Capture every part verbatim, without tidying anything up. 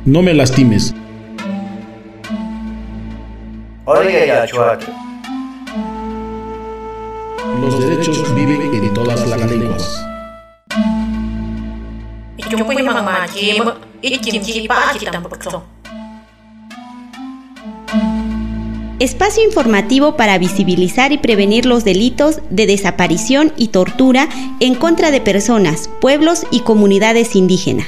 No me lastimes. Los derechos viven en todas las lenguas. Espacio informativo para visibilizar y prevenir los delitos de desaparición y tortura en contra de personas, pueblos y comunidades indígenas.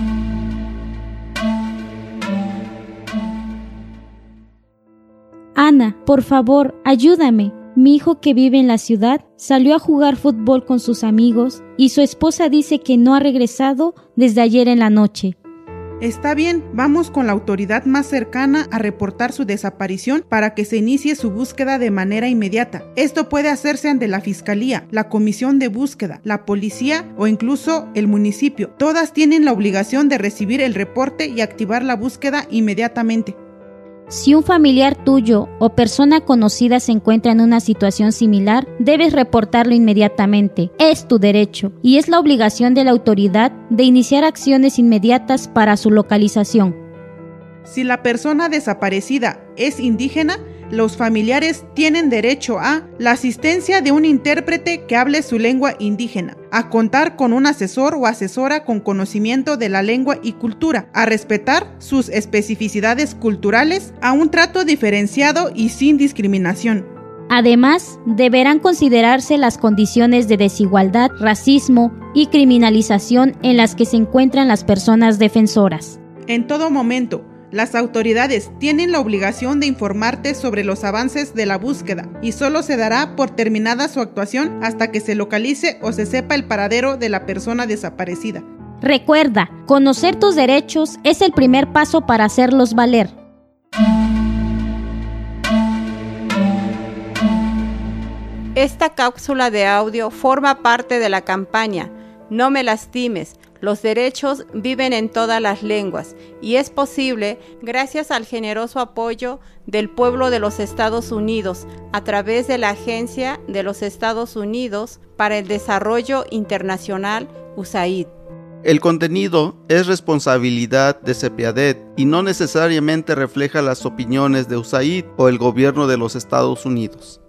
Ana, por favor, ayúdame. Mi hijo que vive en la ciudad salió a jugar fútbol con sus amigos y su esposa dice que no ha regresado desde ayer en la noche. Está bien, vamos con la autoridad más cercana a reportar su desaparición para que se inicie su búsqueda de manera inmediata. Esto puede hacerse ante la Fiscalía, la Comisión de Búsqueda, la Policía o incluso el municipio. Todas tienen la obligación de recibir el reporte y activar la búsqueda inmediatamente. Si un familiar tuyo o persona conocida se encuentra en una situación similar, debes reportarlo inmediatamente. Es tu derecho y es la obligación de la autoridad de iniciar acciones inmediatas para su localización. Si la persona desaparecida es indígena, los familiares tienen derecho a la asistencia de un intérprete que hable su lengua indígena, a contar con un asesor o asesora con conocimiento de la lengua y cultura, a respetar sus especificidades culturales, a un trato diferenciado y sin discriminación. Además, deberán considerarse las condiciones de desigualdad, racismo y criminalización en las que se encuentran las personas defensoras. En todo momento, las autoridades tienen la obligación de informarte sobre los avances de la búsqueda y solo se dará por terminada su actuación hasta que se localice o se sepa el paradero de la persona desaparecida. Recuerda, conocer tus derechos es el primer paso para hacerlos valer. Esta cápsula de audio forma parte de la campaña No me lastimes. Los derechos viven en todas las lenguas y es posible gracias al generoso apoyo del pueblo de los Estados Unidos a través de la Agencia de los Estados Unidos para el Desarrollo Internacional, U S A I D. El contenido es responsabilidad de CEPIADET y no necesariamente refleja las opiniones de U S A I D o el gobierno de los Estados Unidos.